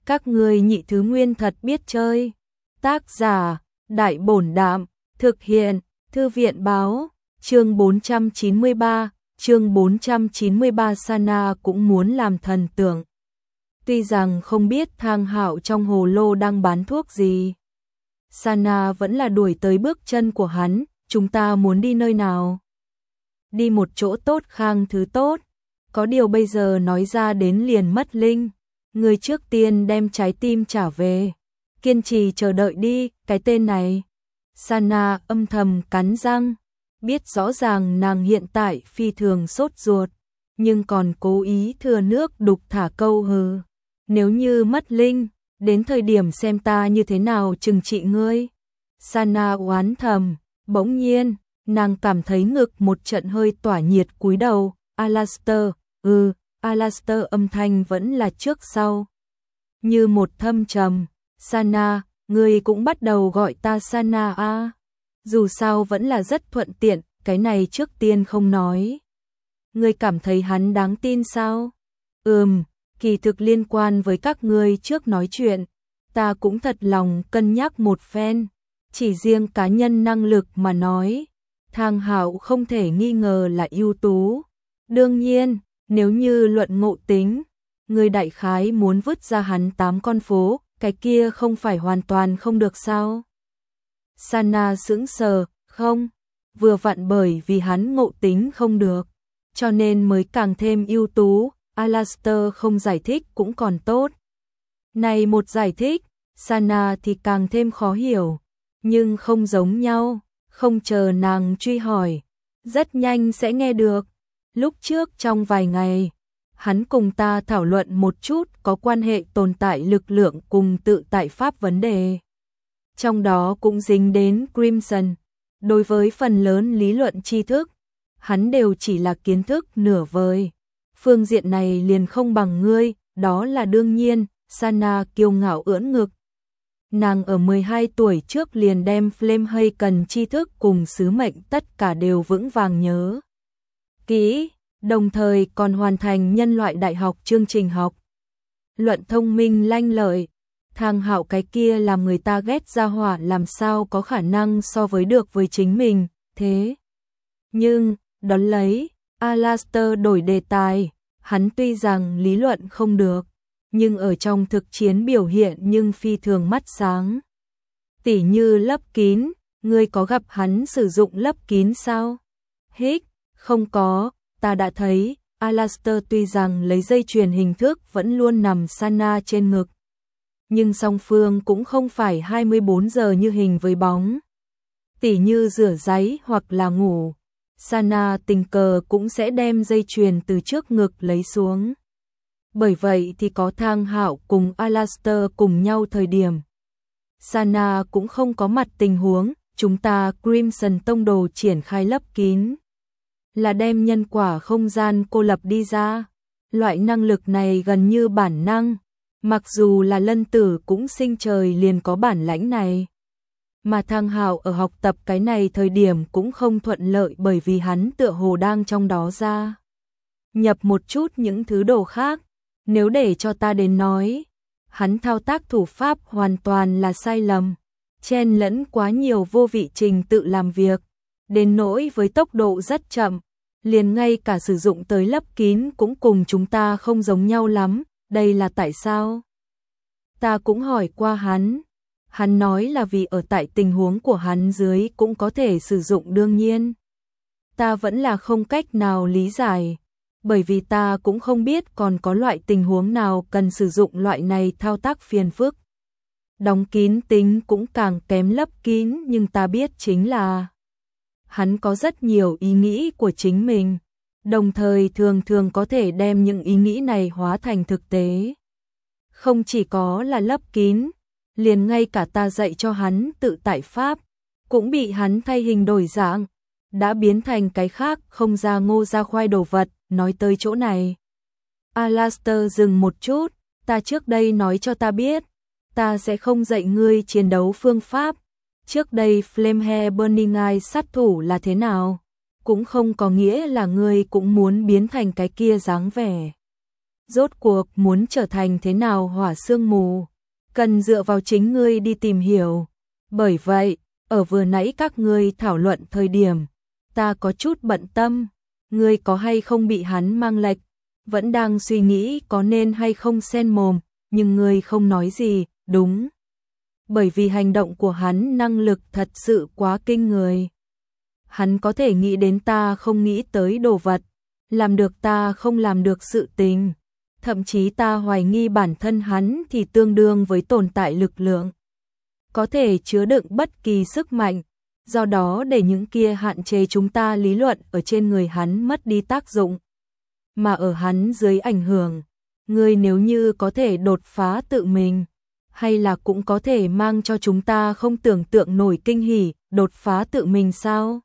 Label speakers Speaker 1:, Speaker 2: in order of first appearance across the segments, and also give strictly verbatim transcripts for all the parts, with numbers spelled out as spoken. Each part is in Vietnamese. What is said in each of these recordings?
Speaker 1: Các ngươi nhị thứ nguyên thật biết chơi. Tác giả, Đại Bổn Đạm, thực hiện, Thư viện Báo, chương bốn trăm chín mươi ba, chương bốn trăm chín mươi ba Sana cũng muốn làm thần tượng. Tuy rằng không biết Thang Hạo trong hồ lô đang bán thuốc gì. Sana vẫn là đuổi tới bước chân của hắn, chúng ta muốn đi nơi nào? Đi một chỗ tốt khang thứ tốt, có điều bây giờ nói ra đến liền mất linh. Người trước tiên đem trái tim trả về, kiên trì chờ đợi đi, cái tên này. Sana âm thầm cắn răng, biết rõ ràng nàng hiện tại phi thường sốt ruột, nhưng còn cố ý thừa nước đục thả câu hừ. Nếu như mất linh, đến thời điểm xem ta như thế nào trừng trị ngươi. Sana oán thầm, bỗng nhiên, nàng cảm thấy ngực một trận hơi tỏa nhiệt cúi đầu. Alastair, ừ, Alastair âm thanh vẫn là trước sau. Như một thâm trầm, Sana, ngươi cũng bắt đầu gọi ta Sana à. Dù sao vẫn là rất thuận tiện, cái này trước tiên không nói. Ngươi cảm thấy hắn đáng tin sao? Ừm, kỳ thực liên quan với các ngươi trước nói chuyện, ta cũng thật lòng cân nhắc một phen. Chỉ riêng cá nhân năng lực mà nói, Thang Hạo không thể nghi ngờ là ưu tú. Đương nhiên, nếu như luận ngộ tính, người đại khái muốn vứt ra hắn tám con phố, cái kia không phải hoàn toàn không được sao? Sana sững sờ, không, vừa vặn bởi vì hắn ngộ tính không được, cho nên mới càng thêm ưu tú. Alastair không giải thích cũng còn tốt. Này một giải thích, Sana thì càng thêm khó hiểu, nhưng không giống nhau, không chờ nàng truy hỏi, rất nhanh sẽ nghe được. Lúc trước trong vài ngày, hắn cùng ta thảo luận một chút có quan hệ tồn tại lực lượng cùng tự tại pháp vấn đề. Trong đó cũng dính đến Crimson. Đối với phần lớn lý luận tri thức, hắn đều chỉ là kiến thức nửa vời. Phương diện này liền không bằng ngươi, đó là đương nhiên. Sana kiêu ngạo ưỡn ngực. Nàng ở mười hai tuổi trước liền đem Flame cần tri thức cùng sứ mệnh tất cả đều vững vàng nhớ kỹ, đồng thời còn hoàn thành nhân loại đại học chương trình học. Luận thông minh lanh lợi, Thang Hạo cái kia làm người ta ghét ra hỏa làm sao có khả năng so với được với chính mình, thế. Nhưng, đón lấy, Alastair đổi đề tài, hắn tuy rằng lý luận không được, nhưng ở trong thực chiến biểu hiện nhưng phi thường mắt sáng. Tỉ như lấp kín, ngươi có gặp hắn sử dụng lấp kín sao? Hích, không có, ta đã thấy. Alastair tuy rằng lấy dây chuyền hình thức vẫn luôn nằm Sana trên ngực, nhưng song phương cũng không phải hai mươi bốn giờ như hình với bóng. Tỉ như rửa ráy hoặc là ngủ, Sana tình cờ cũng sẽ đem dây chuyền từ trước ngực lấy xuống. Bởi vậy thì có Thang Hạo cùng Alastair cùng nhau thời điểm, Sana cũng không có mặt tình huống, chúng ta Crimson Tông đồ triển khai lấp kín, là đem nhân quả không gian cô lập đi ra. Loại năng lực này gần như bản năng, mặc dù là Lân Tử cũng sinh trời liền có bản lãnh này. Mà Thang Hạo ở học tập cái này thời điểm cũng không thuận lợi bởi vì hắn tựa hồ đang trong đó ra nhập một chút những thứ đồ khác. Nếu để cho ta đến nói, hắn thao tác thủ pháp hoàn toàn là sai lầm, chen lẫn quá nhiều vô vị trình tự làm việc, đến nỗi với tốc độ rất chậm, liền ngay cả sử dụng tới lấp kín cũng cùng chúng ta không giống nhau lắm. Đây là tại sao? Ta cũng hỏi qua hắn, hắn nói là vì ở tại tình huống của hắn dưới cũng có thể sử dụng. Đương nhiên, ta vẫn là không cách nào lý giải, bởi vì ta cũng không biết còn có loại tình huống nào cần sử dụng loại này thao tác phiền phức. Đóng kín tính cũng càng kém lấp kín, nhưng ta biết chính là hắn có rất nhiều ý nghĩ của chính mình, đồng thời thường thường có thể đem những ý nghĩ này hóa thành thực tế. Không chỉ có là lấp kín, liền ngay cả ta dạy cho hắn tự tại pháp, cũng bị hắn thay hình đổi dạng, đã biến thành cái khác không ra ngô ra khoai đồ vật. Nói tới chỗ này, Alastair dừng một chút, ta trước đây nói cho ta biết, ta sẽ không dạy ngươi chiến đấu phương pháp. Trước đây Flamehair Burning Eye sát thủ là thế nào, cũng không có nghĩa là ngươi cũng muốn biến thành cái kia dáng vẻ. Rốt cuộc muốn trở thành thế nào hỏa sương mù, cần dựa vào chính ngươi đi tìm hiểu. Bởi vậy, ở vừa nãy các ngươi thảo luận thời điểm, ta có chút bận tâm, ngươi có hay không bị hắn mang lệch, vẫn đang suy nghĩ có nên hay không xen mồm, nhưng ngươi không nói gì, đúng. Bởi vì hành động của hắn năng lực thật sự quá kinh người. Hắn có thể nghĩ đến ta không nghĩ tới đồ vật, làm được ta không làm được sự tình. Thậm chí ta hoài nghi bản thân hắn thì tương đương với tồn tại lực lượng, có thể chứa đựng bất kỳ sức mạnh, do đó để những kia hạn chế chúng ta lý luận ở trên người hắn mất đi tác dụng. Mà ở hắn dưới ảnh hưởng, ngươi nếu như có thể đột phá tự mình, hay là cũng có thể mang cho chúng ta không tưởng tượng nổi kinh hỉ, đột phá tự mình sao?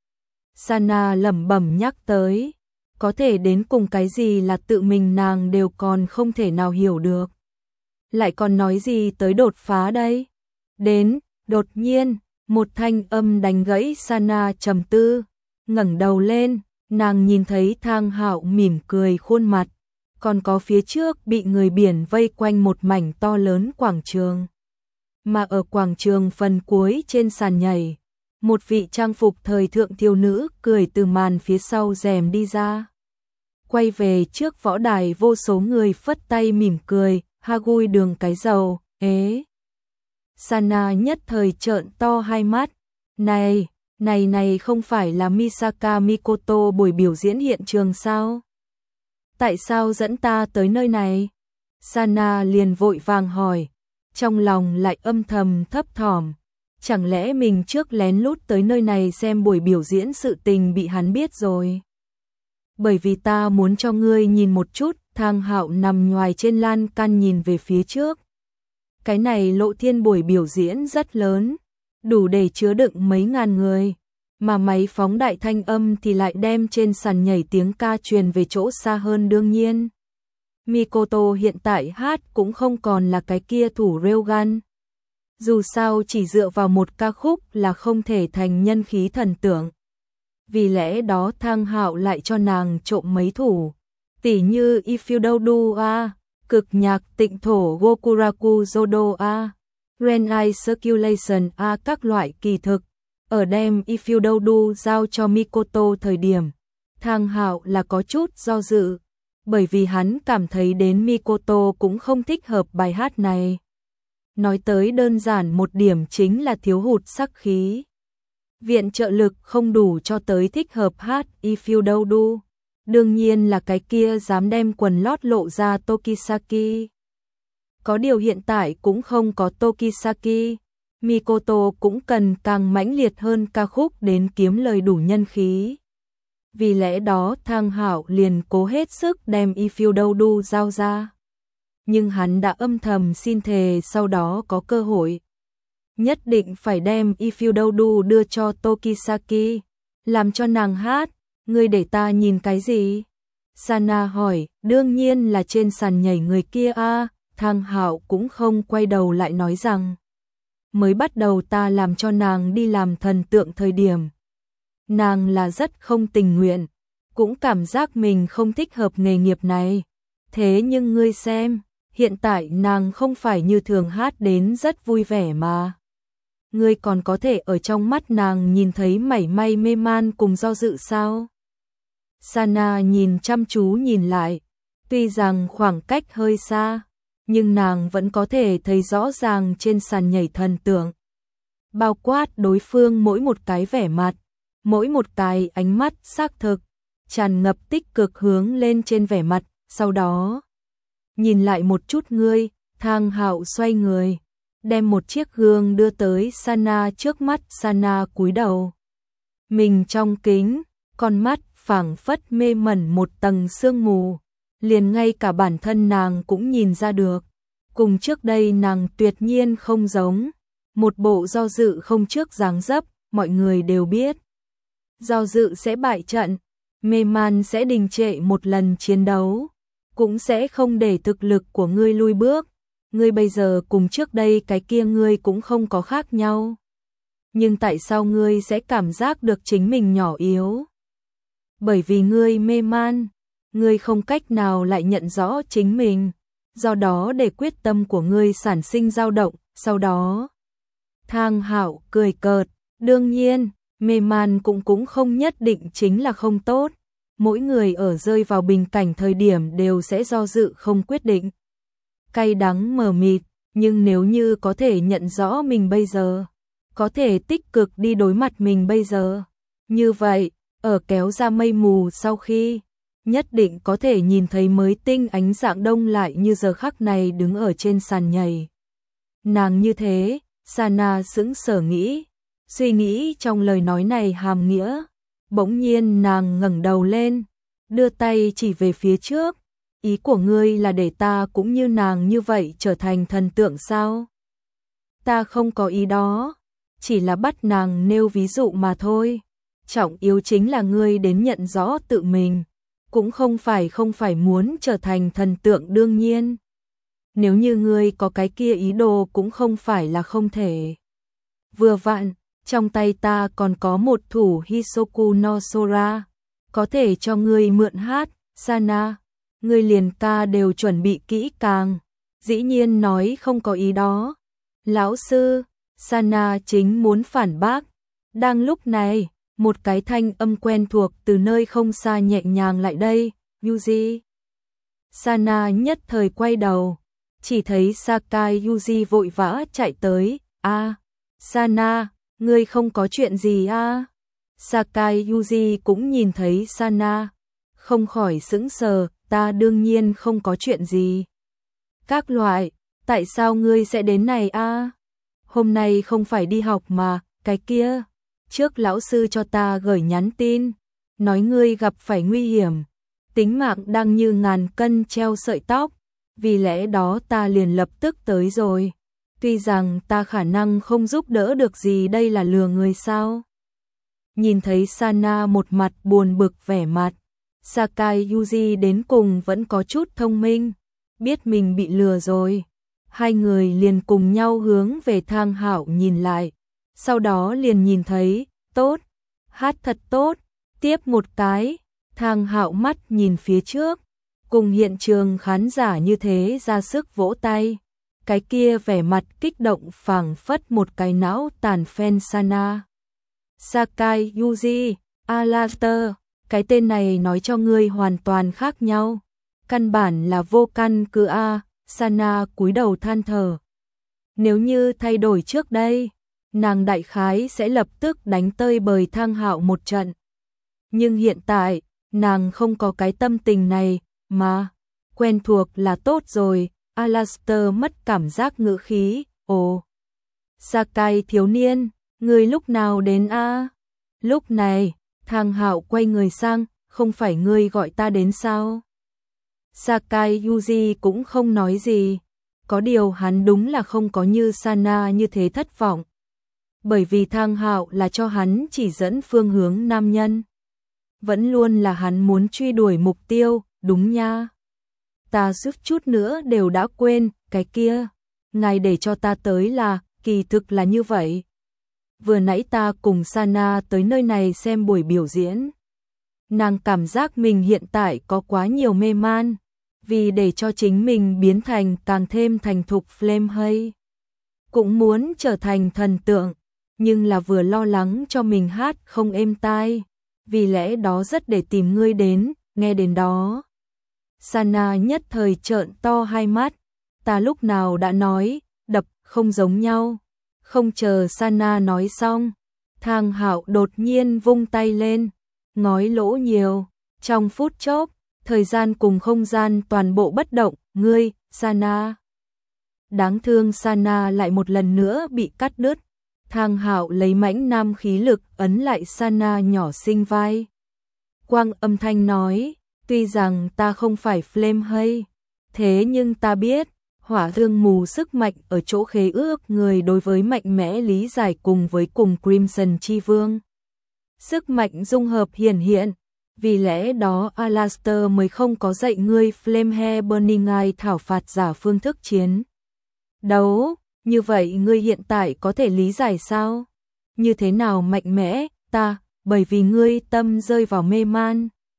Speaker 1: Sana lẩm bẩm nhắc tới, có thể đến cùng cái gì là tự mình nàng đều còn không thể nào hiểu được. Lại còn nói gì tới đột phá đây? Đến, đột nhiên, một thanh âm đánh gãy Sana trầm tư, ngẩng đầu lên, nàng nhìn thấy Thang Hạo mỉm cười khuôn mặt, còn có phía trước bị người biển vây quanh một mảnh to lớn quảng trường. Mà ở quảng trường phần cuối trên sàn nhảy, một vị trang phục thời thượng thiếu nữ cười từ màn phía sau rèm đi ra. Quay về trước võ đài vô số người phất tay mỉm cười, Hagui đường cái dầu, ế. Sana nhất thời trợn to hai mắt, này, này này không phải là Misaka Mikoto buổi biểu diễn hiện trường sao? Tại sao dẫn ta tới nơi này? Sana liền vội vàng hỏi, trong lòng lại âm thầm thấp thỏm. Chẳng lẽ mình trước lén lút tới nơi này xem buổi biểu diễn sự tình bị hắn biết rồi? Bởi vì ta muốn cho ngươi nhìn một chút. Thang Hạo nằm nhoài trên lan can nhìn về phía trước. Cái này lộ thiên buổi biểu diễn rất lớn, đủ để chứa đựng mấy ngàn người, mà máy phóng đại thanh âm thì lại đem trên sàn nhảy tiếng ca truyền về chỗ xa hơn đương nhiên. Mikoto hiện tại hát cũng không còn là cái kia thủ railgun. Dù sao chỉ dựa vào một ca khúc là không thể thành nhân khí thần tượng. Vì lẽ đó Thang Hạo lại cho nàng trộm mấy thủ, tỉ như If You Don't Do A, cực nhạc tịnh thổ Gokuraku Jodo A, Ren Eye Circulation A các loại kỳ thực. Ở đem If You Don't Do giao cho Mikoto thời điểm, Thang Hạo là có chút do dự, bởi vì hắn cảm thấy đến Mikoto cũng không thích hợp bài hát này. Nói tới đơn giản một điểm chính là thiếu hụt sắc khí. Viện trợ lực không đủ cho tới thích hợp hát If You Don't Do. Đương nhiên là cái kia dám đem quần lót lộ ra Tokisaki. Có điều hiện tại cũng không có Tokisaki. Mikoto cũng cần càng mãnh liệt hơn ca khúc đến kiếm lời đủ nhân khí. Vì lẽ đó Thang Hạo liền cố hết sức đem If You Don't Do giao ra. Nhưng hắn đã âm thầm xin thề sau đó có cơ hội, nhất định phải đem If You Don't Do đưa cho Tokisaki, làm cho nàng hát. Ngươi để ta nhìn cái gì? Sana hỏi, đương nhiên là trên sàn nhảy người kia a. Thang Hạo cũng không quay đầu lại nói rằng, mới bắt đầu ta làm cho nàng đi làm thần tượng thời điểm, nàng là rất không tình nguyện, cũng cảm giác mình không thích hợp nghề nghiệp này. Thế nhưng ngươi xem, hiện tại nàng không phải như thường hát đến rất vui vẻ mà. Ngươi còn có thể ở trong mắt nàng nhìn thấy mảy may mê man cùng do dự sao? Sana nhìn chăm chú nhìn lại, tuy rằng khoảng cách hơi xa, nhưng nàng vẫn có thể thấy rõ ràng trên sàn nhảy thần tượng. Bao quát đối phương mỗi một cái vẻ mặt, mỗi một cái ánh mắt xác thực, tràn ngập tích cực hướng lên trên vẻ mặt, sau đó nhìn lại một chút ngươi. Thang Hạo xoay người, đem một chiếc gương đưa tới Sana trước mắt. Sana cúi đầu, mình trong kính, con mắt phảng phất mê mẩn một tầng sương mù, liền ngay cả bản thân nàng cũng nhìn ra được, cùng trước đây nàng tuyệt nhiên không giống, một bộ do dự không trước dáng dấp. Mọi người đều biết, do dự sẽ bại trận, mê man sẽ đình trệ một lần chiến đấu, cũng sẽ không để thực lực của ngươi lui bước. Ngươi bây giờ cùng trước đây cái kia ngươi cũng không có khác nhau. Nhưng tại sao ngươi sẽ cảm giác được chính mình nhỏ yếu? Bởi vì ngươi mê man, ngươi không cách nào lại nhận rõ chính mình, do đó để quyết tâm của ngươi sản sinh dao động, sau đó. Thang Hạo cười cợt, đương nhiên, mê man cũng cũng không nhất định chính là không tốt, mỗi người ở rơi vào bình cảnh thời điểm đều sẽ do dự không quyết định. Cay đắng mờ mịt, nhưng nếu như có thể nhận rõ mình bây giờ, có thể tích cực đi đối mặt mình bây giờ, như vậy, ở kéo ra mây mù sau khi, nhất định có thể nhìn thấy mới tinh ánh dạng đông lại như giờ khắc này đứng ở trên sàn nhảy. Nàng như thế, Sana sững sờ nghĩ, suy nghĩ trong lời nói này hàm nghĩa, bỗng nhiên nàng ngẩng đầu lên, đưa tay chỉ về phía trước, ý của ngươi là để ta cũng như nàng như vậy trở thành thần tượng sao? Ta không có ý đó, chỉ là bắt nàng nêu ví dụ mà thôi, trọng yếu chính là ngươi đến nhận rõ tự mình, cũng không phải không phải muốn trở thành thần tượng đương nhiên. Nếu như ngươi có cái kia ý đồ cũng không phải là không thể. Vừa vặn, trong tay ta còn có một thủ Hisoku no Sora, có thể cho ngươi mượn hát, Sana, ngươi liền ca đều chuẩn bị kỹ càng, dĩ nhiên nói không có ý đó. Lão sư, Sana chính muốn phản bác, đang lúc này, một cái thanh âm quen thuộc từ nơi không xa nhẹ nhàng lại đây, Yuji. Sana nhất thời quay đầu, chỉ thấy Sakai Yuji vội vã chạy tới, a, à, Sana, ngươi không có chuyện gì a? À? Sakai Yuji cũng nhìn thấy Sana, không khỏi sững sờ, ta đương nhiên không có chuyện gì. Các loại, tại sao ngươi sẽ đến này a? À? Hôm nay không phải đi học mà, cái kia, trước lão sư cho ta gửi nhắn tin, nói ngươi gặp phải nguy hiểm, tính mạng đang như ngàn cân treo sợi tóc, vì lẽ đó ta liền lập tức tới rồi. Tuy rằng ta khả năng không giúp đỡ được gì, đây là lừa người sao? Nhìn thấy Sana một mặt buồn bực vẻ mặt, Sakai Yuji đến cùng vẫn có chút thông minh, biết mình bị lừa rồi. Hai người liền cùng nhau hướng về Thang Hạo nhìn lại, sau đó liền nhìn thấy, tốt, hát thật tốt, tiếp một cái, Thang Hạo mắt nhìn phía trước, cùng hiện trường khán giả như thế ra sức vỗ tay, cái kia vẻ mặt kích động phảng phất một cái não tàn fan Sana. Sakai Yuji, Alaster, cái tên này nói cho ngươi hoàn toàn khác nhau, căn bản là vô căn cứ a. Sana cúi đầu than thở. Nếu như thay đổi trước đây, nàng đại khái sẽ lập tức đánh tơi bời Thang Hạo một trận. Nhưng hiện tại, nàng không có cái tâm tình này, mà, quen thuộc là tốt rồi. Alaster mất cảm giác ngữ khí, ồ. Sakai thiếu niên, ngươi lúc nào đến a? À? Lúc này, Thang Hạo quay người sang, không phải ngươi gọi ta đến sao? Sakai Yuji cũng không nói gì, có điều hắn đúng là không có như Sana như thế thất vọng. Bởi vì Thang Hạo là cho hắn chỉ dẫn phương hướng nam nhân. Vẫn luôn là hắn muốn truy đuổi mục tiêu, đúng nha. Ta suýt chút nữa đều đã quên, cái kia, ngài để cho ta tới là, kỳ thực là như vậy. Vừa nãy ta cùng Sana tới nơi này xem buổi biểu diễn. Nàng cảm giác mình hiện tại có quá nhiều mê man, vì để cho chính mình biến thành càng thêm thành thục flame hay. Cũng muốn trở thành thần tượng, nhưng là vừa lo lắng cho mình hát không êm tai, vì lẽ đó rất để tìm ngươi đến, nghe đến đó. Sana nhất thời trợn to hai mắt, ta lúc nào đã nói, đập không giống nhau. Không chờ Sana nói xong, Thang Hạo đột nhiên vung tay lên, ngói lỗ nhiều, trong phút chốc, thời gian cùng không gian toàn bộ bất động, ngươi, Sana. Đáng thương Sana lại một lần nữa bị cắt đứt. Thang Hạo lấy mãnh nam khí lực ấn lại Sana nhỏ xinh vai. Quang âm thanh nói, tuy rằng ta không phải flame hay, thế nhưng ta biết, hỏa thương mù sức mạnh ở chỗ khế ước người đối với mạnh mẽ lý giải cùng với cùng Crimson Chi Vương. Sức mạnh dung hợp hiển hiện, vì lẽ đó Alaster mới không có dạy ngươi Flame Hair Burning Eye thảo phạt giả phương thức chiến đấu, như vậy ngươi hiện tại có thể lý giải sao? Như thế nào mạnh mẽ, ta, bởi vì ngươi tâm rơi vào mê man.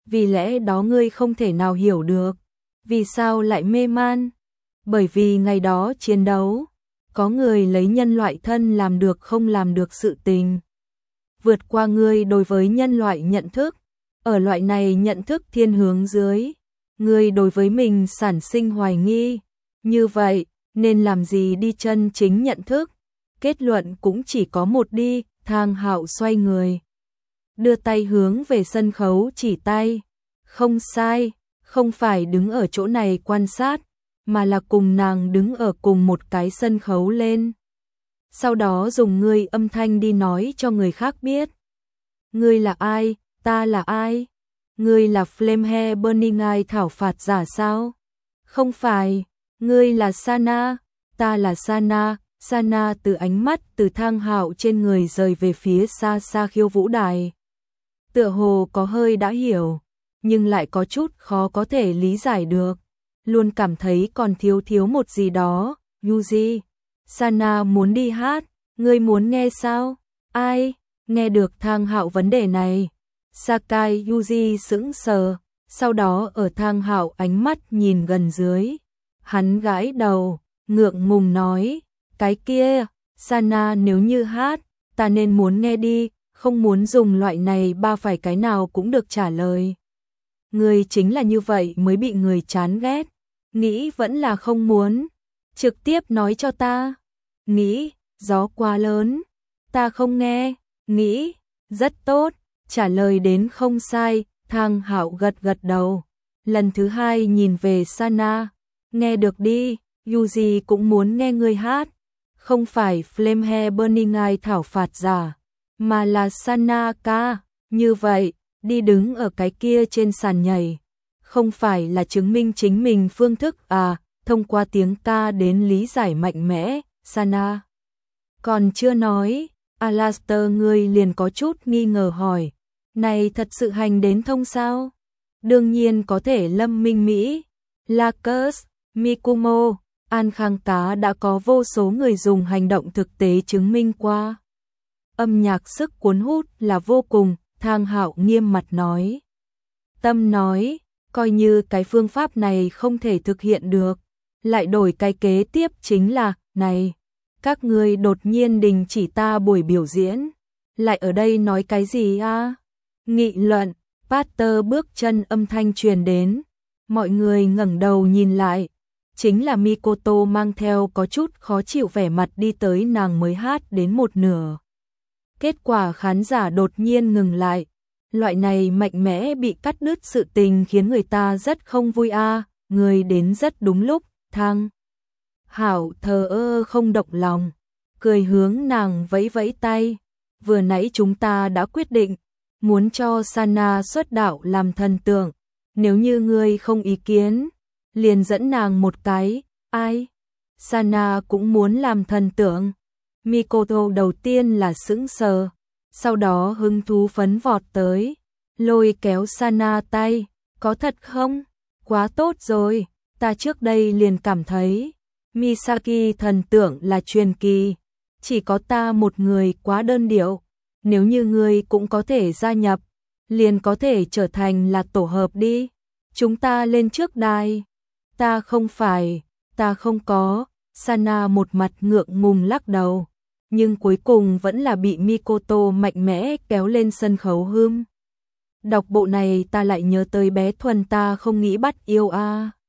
Speaker 1: vì lẽ đó ngươi không thể nào hiểu được. Vì sao lại mê man? Bởi vì ngày đó chiến đấu, có người lấy nhân loại thân làm được không làm được sự tình. Vượt qua ngươi đối với nhân loại nhận thức, ở loại này nhận thức thiên hướng dưới, ngươi đối với mình sản sinh hoài nghi. Như vậy, nên làm gì đi chân chính nhận thức? Kết luận cũng chỉ có một đi. Thang Hạo xoay người, đưa tay hướng về sân khấu chỉ tay. Không sai, không phải đứng ở chỗ này quan sát, mà là cùng nàng đứng ở cùng một cái sân khấu lên. Sau đó dùng ngươi âm thanh đi nói cho người khác biết. Ngươi là ai, ta là ai? Ngươi là Flamehair Burning Eye thảo phạt giả sao? Không phải, ngươi là Sana, ta là Sana. Sana từ ánh mắt từ Thang Hạo trên người rời về phía xa xa khiêu vũ đài. Tựa hồ có hơi đã hiểu, nhưng lại có chút khó có thể lý giải được. Luôn cảm thấy còn thiếu thiếu một gì đó. Yuji, Sana muốn đi hát, ngươi muốn nghe sao? Ai? Nghe được Thang Hạo vấn đề này, Sakai Yuji sững sờ, sau đó ở Thang Hạo ánh mắt nhìn gần dưới, hắn gãi đầu, ngượng ngùng nói, cái kia, Sana nếu như hát, ta nên muốn nghe đi, không muốn dùng loại này ba phải cái nào cũng được trả lời. Người chính là như vậy mới bị người chán ghét, nghĩ vẫn là không muốn, trực tiếp nói cho ta. Nghĩ, gió quá lớn, ta không nghe, nghĩ, rất tốt, trả lời đến không sai. Thang Hạo gật gật đầu, lần thứ hai nhìn về Sana, nghe được đi, Yuji cũng muốn nghe người hát, không phải Flamehair Burning Eye thảo phạt giả, mà là Sana ca, như vậy, đi đứng ở cái kia trên sàn nhảy, không phải là chứng minh chính mình phương thức à, thông qua tiếng ca đến lý giải mạnh mẽ. Sana còn chưa nói, Alastor ngươi liền có chút nghi ngờ hỏi, này thật sự hành đến thông sao? Đương nhiên có thể. Lâm Minh Mỹ, Lacus, Mikumo, An Khang Cá đã có vô số người dùng hành động thực tế chứng minh qua. Âm nhạc sức cuốn hút là vô cùng. Thang Hạo nghiêm mặt nói. Tâm nói, coi như cái phương pháp này không thể thực hiện được, lại đổi cái kế tiếp chính là, này, các ngươi đột nhiên đình chỉ ta buổi biểu diễn, lại ở đây nói cái gì a? Nghị luận, Pater bước chân âm thanh truyền đến, mọi người ngẩng đầu nhìn lại, chính là Mikoto mang theo có chút khó chịu vẻ mặt đi tới. Nàng mới hát đến một nửa, kết quả khán giả đột nhiên ngừng lại, loại này mạnh mẽ bị cắt đứt sự tình khiến người ta rất không vui a. Người đến rất đúng lúc. Thang Hạo thờ ơ không động lòng, cười hướng nàng vẫy vẫy tay, vừa nãy chúng ta đã quyết định muốn cho Sana xuất đạo làm thần tượng, nếu như ngươi không ý kiến, liền dẫn nàng một cái. Ai? Sana cũng muốn làm thần tượng? Mikoto đầu tiên là sững sờ, sau đó hứng thú phấn vọt tới, lôi kéo Sana tay, có thật không? Quá tốt rồi, ta trước đây liền cảm thấy Misaki thần tượng là truyền kỳ, chỉ có ta một người quá đơn điệu, nếu như ngươi cũng có thể gia nhập, liền có thể trở thành là tổ hợp đi, chúng ta lên trước đài. Ta không phải, ta không có. Sana một mặt ngượng ngùng lắc đầu, nhưng cuối cùng vẫn là bị Mikoto mạnh mẽ kéo lên sân khấu hưm. Đọc bộ này ta lại nhớ tới bé Thuần ta không nghĩ bắt yêu a.